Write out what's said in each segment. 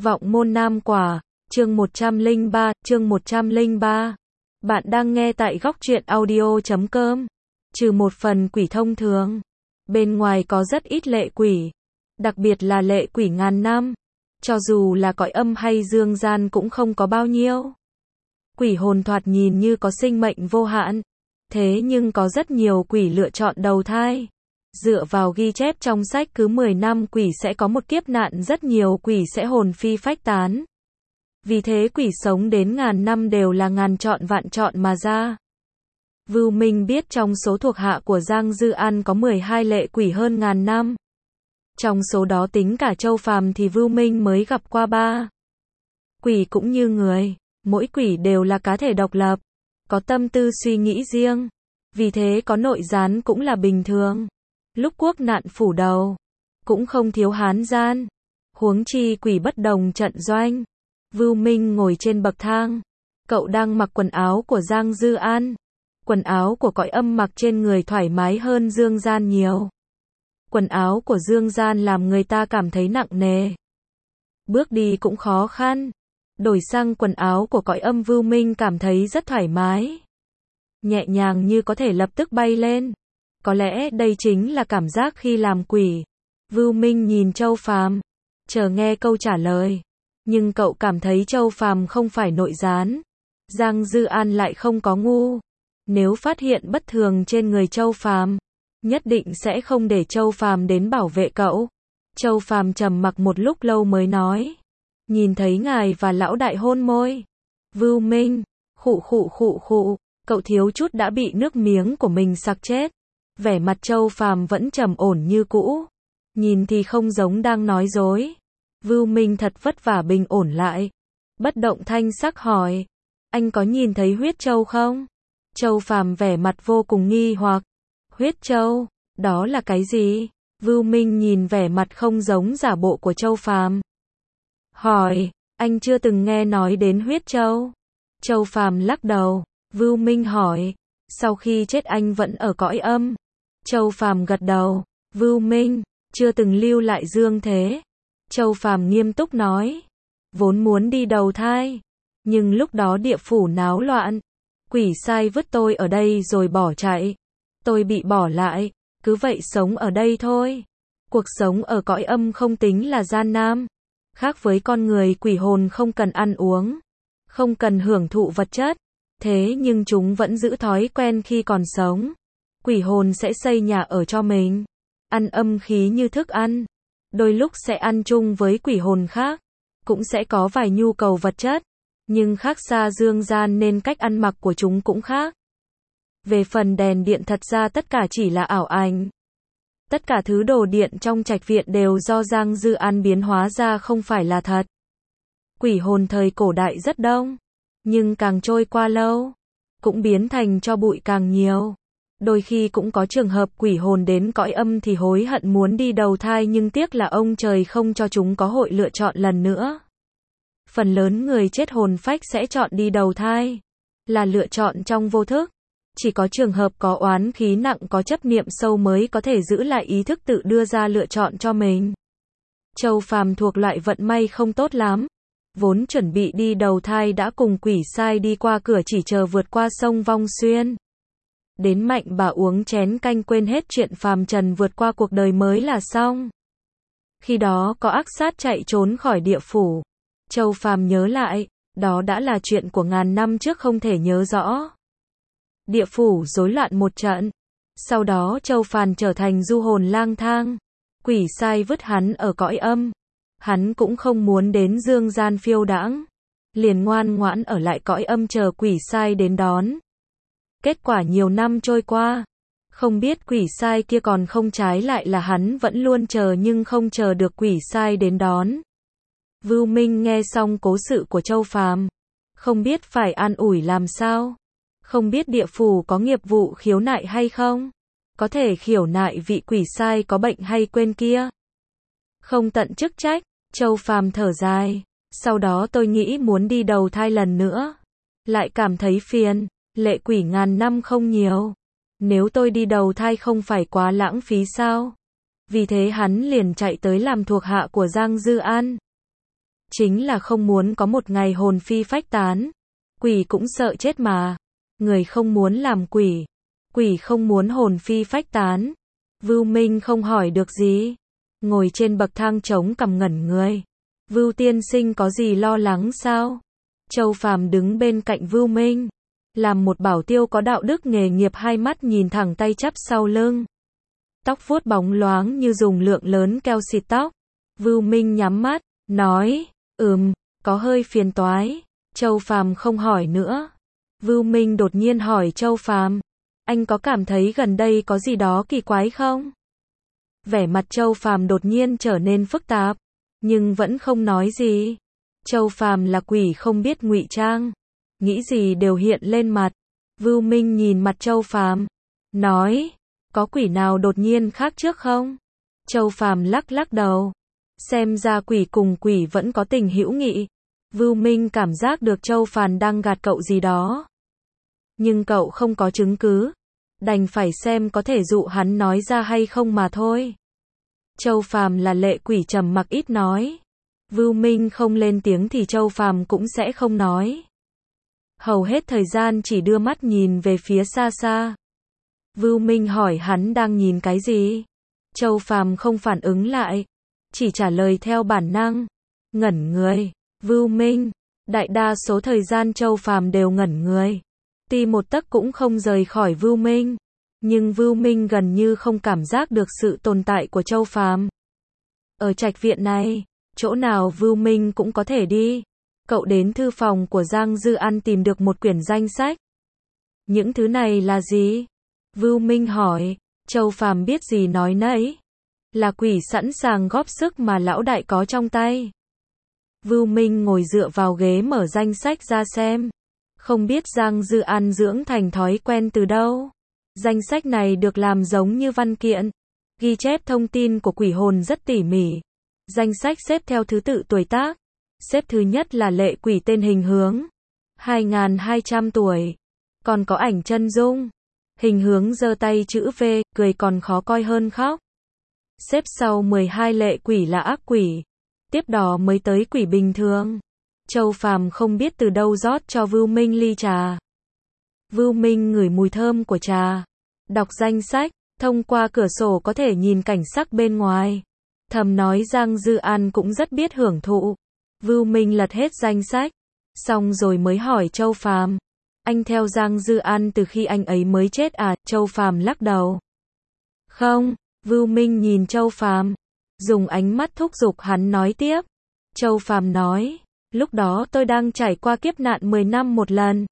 Vọng môn nam quả, chương 103. Bạn đang nghe tại góc truyện audio.com. Trừ một phần quỷ thông thường, bên ngoài có rất ít lệ quỷ, đặc biệt là lệ quỷ ngàn năm. Cho dù là cõi âm hay dương gian cũng không có bao nhiêu. Quỷ hồn thoạt nhìn như có sinh mệnh vô hạn, thế nhưng có rất nhiều quỷ lựa chọn đầu thai. Dựa vào ghi chép trong sách cứ 10 năm quỷ sẽ có một kiếp nạn, rất nhiều quỷ sẽ hồn phi phách tán. Vì thế quỷ sống đến ngàn năm đều là ngàn chọn vạn chọn mà ra. Vưu Minh biết trong số thuộc hạ của Giang Dư An có 12 lệ quỷ hơn ngàn năm. Trong số đó tính cả Châu Phàm thì Vưu Minh mới gặp qua 3. Quỷ cũng như người, mỗi quỷ đều là cá thể độc lập, có tâm tư suy nghĩ riêng. Vì thế có nội gián cũng là bình thường. Lúc quốc nạn phủ đầu, cũng không thiếu hán gian. Huống chi quỷ bất đồng trận doanh. Vưu Minh ngồi trên bậc thang. Cậu đang mặc quần áo của Giang Dư An. Quần áo của cõi âm mặc trên người thoải mái hơn dương gian nhiều. Quần áo của dương gian làm người ta cảm thấy nặng nề. Bước đi cũng khó khăn. Đổi sang quần áo của cõi âm Vưu Minh cảm thấy rất thoải mái. Nhẹ nhàng như có thể lập tức bay lên. Có lẽ đây chính là cảm giác khi làm quỷ. Vưu Minh nhìn Châu Phàm, chờ nghe câu trả lời. Nhưng cậu cảm thấy Châu Phàm không phải nội gián. Giang Dư An lại không có ngu. Nếu phát hiện bất thường trên người Châu Phàm, nhất định sẽ không để Châu Phàm đến bảo vệ cậu. Châu Phàm trầm mặc một lúc lâu mới nói. Nhìn thấy ngài và lão đại hôn môi. Vưu Minh, khụ, cậu thiếu chút đã bị nước miếng của mình sặc chết. Vẻ mặt Châu Phàm vẫn trầm ổn như cũ. Nhìn thì không giống đang nói dối. Vưu Minh thật vất vả bình ổn lại. Bất động thanh sắc hỏi. Anh có nhìn thấy huyết châu không? Châu Phàm vẻ mặt vô cùng nghi hoặc. Huyết châu? Đó là cái gì? Vưu Minh nhìn vẻ mặt không giống giả bộ của Châu Phàm. Hỏi. Anh chưa từng nghe nói đến huyết châu. Châu Phàm lắc đầu. Vưu Minh hỏi. Sau khi chết anh vẫn ở cõi âm? Châu Phàm gật đầu. Vưu Minh, chưa từng lưu lại dương thế. Châu Phàm nghiêm túc nói. Vốn muốn đi đầu thai. Nhưng lúc đó địa phủ náo loạn. Quỷ sai vứt tôi ở đây rồi bỏ chạy. Tôi bị bỏ lại. Cứ vậy sống ở đây thôi. Cuộc sống ở cõi âm không tính là gian nan. Khác với con người, quỷ hồn không cần ăn uống. Không cần hưởng thụ vật chất. Thế nhưng chúng vẫn giữ thói quen khi còn sống. Quỷ hồn sẽ xây nhà ở cho mình. Ăn âm khí như thức ăn. Đôi lúc sẽ ăn chung với quỷ hồn khác. Cũng sẽ có vài nhu cầu vật chất. Nhưng khác xa dương gian nên cách ăn mặc của chúng cũng khác. Về phần đèn điện thật ra tất cả chỉ là ảo ảnh. Tất cả thứ đồ điện trong trạch viện đều do Giang Dư An biến hóa ra, không phải là thật. Quỷ hồn thời cổ đại rất đông. Nhưng càng trôi qua lâu, cũng biến thành tro bụi càng nhiều. Đôi khi cũng có trường hợp quỷ hồn đến cõi âm thì hối hận muốn đi đầu thai, nhưng tiếc là ông trời không cho chúng có hội lựa chọn lần nữa. Phần lớn người chết hồn phách sẽ chọn đi đầu thai, là lựa chọn trong vô thức. Chỉ có trường hợp có oán khí nặng, có chấp niệm sâu mới có thể giữ lại ý thức tự đưa ra lựa chọn cho mình. Châu Phàm thuộc loại vận may không tốt lắm. Vốn chuẩn bị đi đầu thai đã cùng quỷ sai đi qua cửa, chỉ chờ vượt qua sông Vong Xuyên. Đến Mạnh Bà uống chén canh quên hết chuyện phàm trần, vượt qua cuộc đời mới là xong. Khi đó có ác sát chạy trốn khỏi địa phủ. Châu Phàm nhớ lại, đó đã là chuyện của ngàn năm trước, không thể nhớ rõ. Địa phủ rối loạn một trận. Sau đó Châu Phàm trở thành du hồn lang thang. Quỷ sai vứt hắn ở cõi âm. Hắn cũng không muốn đến dương gian phiêu đãng. Liền ngoan ngoãn ở lại cõi âm chờ quỷ sai đến đón. Kết quả nhiều năm trôi qua. Không biết quỷ sai kia còn không, trái lại là hắn vẫn luôn chờ nhưng không chờ được quỷ sai đến đón. Vưu Minh nghe xong cố sự của Châu Phàm, không biết phải an ủi làm sao. Không biết địa phủ có nghiệp vụ khiếu nại hay không. Có thể khiếu nại vị quỷ sai có bệnh hay quên kia. Không tận chức trách. Châu Phàm thở dài. Sau đó tôi nghĩ muốn đi đầu thai lần nữa. Lại cảm thấy phiền. Lệ quỷ ngàn năm không nhiều. Nếu tôi đi đầu thai không phải quá lãng phí sao? Vì thế hắn liền chạy tới làm thuộc hạ của Giang Dư An. chính là không muốn có một ngày hồn phi phách tán. Quỷ cũng sợ chết mà. Người không muốn làm quỷ. Quỷ không muốn hồn phi phách tán. Vưu Minh không hỏi được gì. Ngồi trên bậc thang trống cằm ngẩn người. Vưu tiên sinh có gì lo lắng sao? Châu Phàm đứng bên cạnh Vưu Minh. Làm một bảo tiêu có đạo đức nghề nghiệp, hai mắt nhìn thẳng, tay chắp sau lưng. Tóc vuốt bóng loáng như dùng lượng lớn keo xịt tóc. Vưu Minh nhắm mắt, nói, có hơi phiền toái. Châu Phàm không hỏi nữa. Vưu Minh đột nhiên hỏi Châu Phàm, anh có cảm thấy gần đây có gì đó kỳ quái không? Vẻ mặt Châu Phàm đột nhiên trở nên phức tạp, nhưng vẫn không nói gì. Châu Phàm là quỷ không biết ngụy trang, nghĩ gì đều hiện lên mặt. Vưu Minh nhìn mặt Châu Phàm, nói, có quỷ nào đột nhiên khác trước không? Châu Phàm lắc lắc đầu, xem ra quỷ cùng quỷ vẫn có tình hữu nghị. Vưu Minh cảm giác được Châu Phàm đang gạt cậu gì đó, nhưng cậu không có chứng cứ, đành phải xem có thể dụ hắn nói ra hay không mà thôi. Châu Phàm là lệ quỷ trầm mặc ít nói. Vưu Minh không lên tiếng thì Châu Phàm cũng sẽ không nói. Hầu hết thời gian chỉ đưa mắt nhìn về phía xa xa. Vưu Minh hỏi hắn đang nhìn cái gì. Châu Phàm không phản ứng lại, chỉ trả lời theo bản năng. Ngẩn người. Vưu Minh. Đại đa số thời gian Châu Phàm đều ngẩn người. Ti một tấc cũng không rời khỏi Vưu Minh. Nhưng Vưu Minh gần như không cảm giác được sự tồn tại của Châu Phàm. Ở trạch viện này, chỗ nào Vưu Minh cũng có thể đi. Cậu đến thư phòng của Giang Dư An tìm được một quyển danh sách. Những thứ này là gì? Vưu Minh hỏi. Châu Phàm biết gì nói nấy. Là quỷ sẵn sàng góp sức mà lão đại có trong tay. Vưu Minh ngồi dựa vào ghế mở danh sách ra xem. Không biết Giang Dư An dưỡng thành thói quen từ đâu. Danh sách này được làm giống như văn kiện, ghi chép thông tin của quỷ hồn rất tỉ mỉ. Danh sách xếp theo thứ tự tuổi tác. Xếp thứ nhất là lệ quỷ tên Hình Hướng, 2200 tuổi. Còn có ảnh chân dung. Hình Hướng giơ tay chữ V, cười còn khó coi hơn khóc. Xếp sau 12 lệ quỷ là ác quỷ. Tiếp đó mới tới quỷ bình thường. Châu Phàm không biết từ đâu rót cho Vưu Minh ly trà. Vưu Minh ngửi mùi thơm của trà. Đọc danh sách, thông qua cửa sổ có thể nhìn cảnh sắc bên ngoài. Thầm nói Giang Dư An cũng rất biết hưởng thụ. Vưu Minh lật hết danh sách, xong rồi mới hỏi Châu Phàm, anh theo Giang Dư An từ khi anh ấy mới chết à? Châu Phàm lắc đầu. Không. Vưu Minh nhìn Châu Phàm, dùng ánh mắt thúc giục hắn nói tiếp. Châu Phàm nói, lúc đó tôi đang trải qua kiếp nạn 10 năm một lần.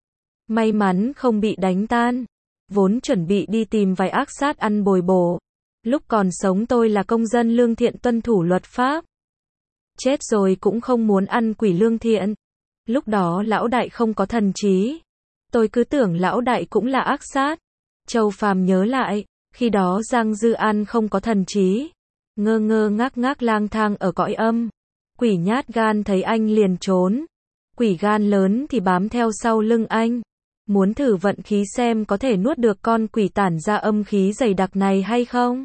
May mắn không bị đánh tan. Vốn chuẩn bị đi tìm vài ác sát ăn bồi bổ. Lúc còn sống tôi là công dân lương thiện tuân thủ luật pháp. Chết rồi cũng không muốn ăn quỷ lương thiện. Lúc đó lão đại không có thần trí. Tôi cứ tưởng lão đại cũng là ác sát. Châu Phàm nhớ lại, khi đó Giang Dư An không có thần trí. Ngơ ngơ ngác ngác lang thang ở cõi âm. Quỷ nhát gan thấy anh liền trốn. Quỷ gan lớn thì bám theo sau lưng anh. Muốn thử vận khí xem có thể nuốt được con quỷ tản ra âm khí dày đặc này hay không.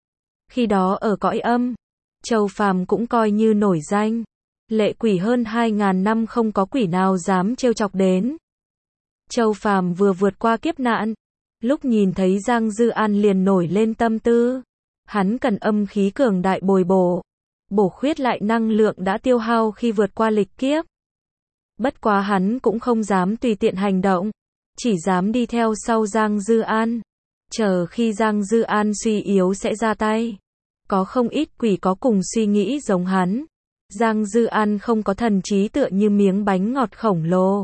Khi đó ở cõi âm, Châu Phàm cũng coi như nổi danh. Lệ quỷ hơn 2000 năm không có quỷ nào dám trêu chọc đến. Châu Phàm vừa vượt qua kiếp nạn, lúc nhìn thấy Giang Dư An liền nổi lên tâm tư. Hắn cần âm khí cường đại bồi bổ, bổ khuyết lại năng lượng đã tiêu hao khi vượt qua lịch kiếp. Bất quá hắn cũng không dám tùy tiện hành động, chỉ dám đi theo sau Giang Dư An, chờ khi Giang Dư An suy yếu sẽ ra tay. Có không ít quỷ có cùng suy nghĩ giống hắn. Giang Dư An không có thần trí tựa như miếng bánh ngọt khổng lồ.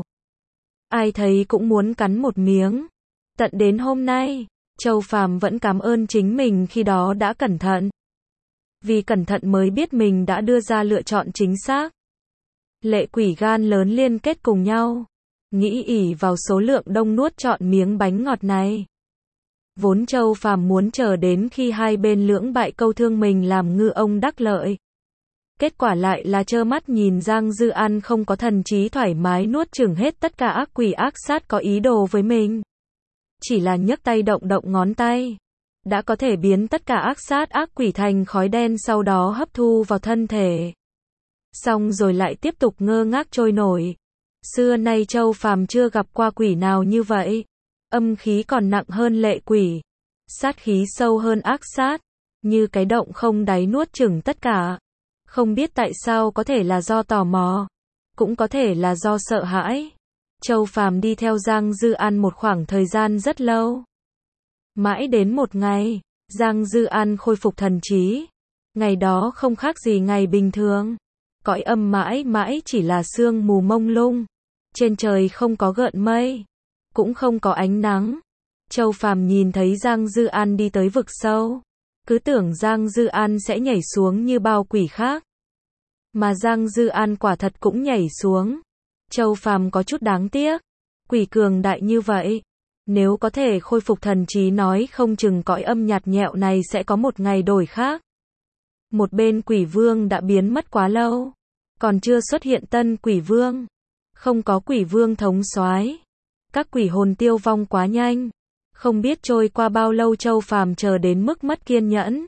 Ai thấy cũng muốn cắn một miếng. Tận đến hôm nay, Châu Phàm vẫn cảm ơn chính mình khi đó đã cẩn thận. Vì cẩn thận mới biết mình đã đưa ra lựa chọn chính xác. Lệ quỷ gan lớn liên kết cùng nhau, nghĩ ỷ vào số lượng đông nuốt trọn miếng bánh ngọt này. Vốn Châu Phàm muốn chờ đến khi hai bên lưỡng bại câu thương mình làm ngư ông đắc lợi. Kết quả lại là trơ mắt nhìn Giang Dư An không có thần trí thoải mái nuốt chửng hết tất cả ác quỷ ác sát có ý đồ với mình. Chỉ là nhấc tay động động ngón tay, đã có thể biến tất cả ác sát ác quỷ thành khói đen sau đó hấp thu vào thân thể. Xong rồi lại tiếp tục ngơ ngác trôi nổi. Xưa nay Châu Phàm chưa gặp qua quỷ nào như vậy. Âm khí còn nặng hơn lệ quỷ. Sát khí sâu hơn ác sát. Như cái động không đáy nuốt chửng tất cả. Không biết tại sao, có thể là do tò mò. Cũng có thể là do sợ hãi. Châu Phàm đi theo Giang Dư An một khoảng thời gian rất lâu. Mãi đến một ngày, Giang Dư An khôi phục thần trí. Ngày đó không khác gì ngày bình thường. Cõi âm mãi mãi chỉ là sương mù mông lung. Trên trời không có gợn mây, cũng không có ánh nắng. Châu Phàm nhìn thấy Giang Dư An đi tới vực sâu. Cứ tưởng Giang Dư An sẽ nhảy xuống như bao quỷ khác. Mà Giang Dư An quả thật cũng nhảy xuống. Châu Phàm có chút đáng tiếc. Quỷ cường đại như vậy, nếu có thể khôi phục thần trí nói không chừng cõi âm nhạt nhẽo này sẽ có một ngày đổi khác. Một bên quỷ vương đã biến mất quá lâu. Còn chưa xuất hiện tân quỷ vương. Không có quỷ vương thống soái. Các quỷ hồn tiêu vong quá nhanh. Không biết trôi qua bao lâu Châu Phàm chờ đến mức mất kiên nhẫn.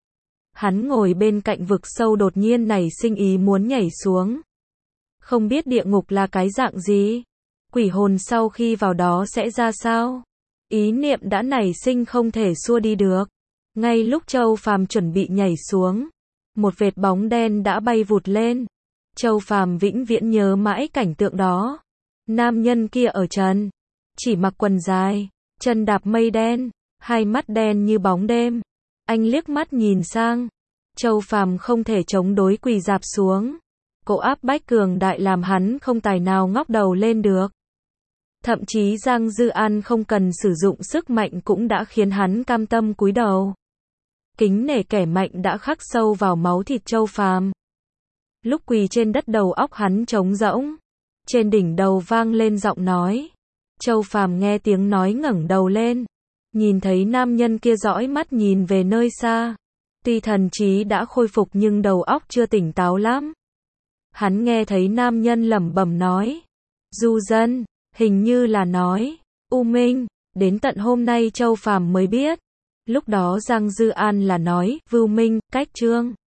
Hắn ngồi bên cạnh vực sâu đột nhiên nảy sinh ý muốn nhảy xuống. Không biết địa ngục là cái dạng gì. Quỷ hồn sau khi vào đó sẽ ra sao. Ý niệm đã nảy sinh không thể xua đi được. Ngay lúc Châu Phàm chuẩn bị nhảy xuống, một vệt bóng đen đã bay vụt lên. Châu Phàm vĩnh viễn nhớ mãi cảnh tượng đó. Nam nhân kia ở trần, chỉ mặc quần dài, chân đạp mây đen, hai mắt đen như bóng đêm. Anh liếc mắt nhìn sang. Châu Phàm không thể chống đối quỳ rạp xuống. Cỗ áp bách cường đại làm hắn không tài nào ngóc đầu lên được. Thậm chí Giang Dư An không cần sử dụng sức mạnh cũng đã khiến hắn cam tâm cúi đầu. Kính nể kẻ mạnh đã khắc sâu vào máu thịt Châu Phàm. Lúc quỳ trên đất đầu óc hắn trống rỗng. Trên đỉnh đầu vang lên giọng nói. Châu Phàm nghe tiếng nói ngẩng đầu lên. Nhìn thấy nam nhân kia dõi mắt nhìn về nơi xa. Tuy thần trí đã khôi phục nhưng đầu óc chưa tỉnh táo lắm. Hắn nghe thấy nam nhân lẩm bẩm nói. Du dân, hình như là nói. U Minh, đến tận hôm nay Châu Phàm mới biết. Lúc đó Giang Dư An là nói, Vưu Minh, cách Trương.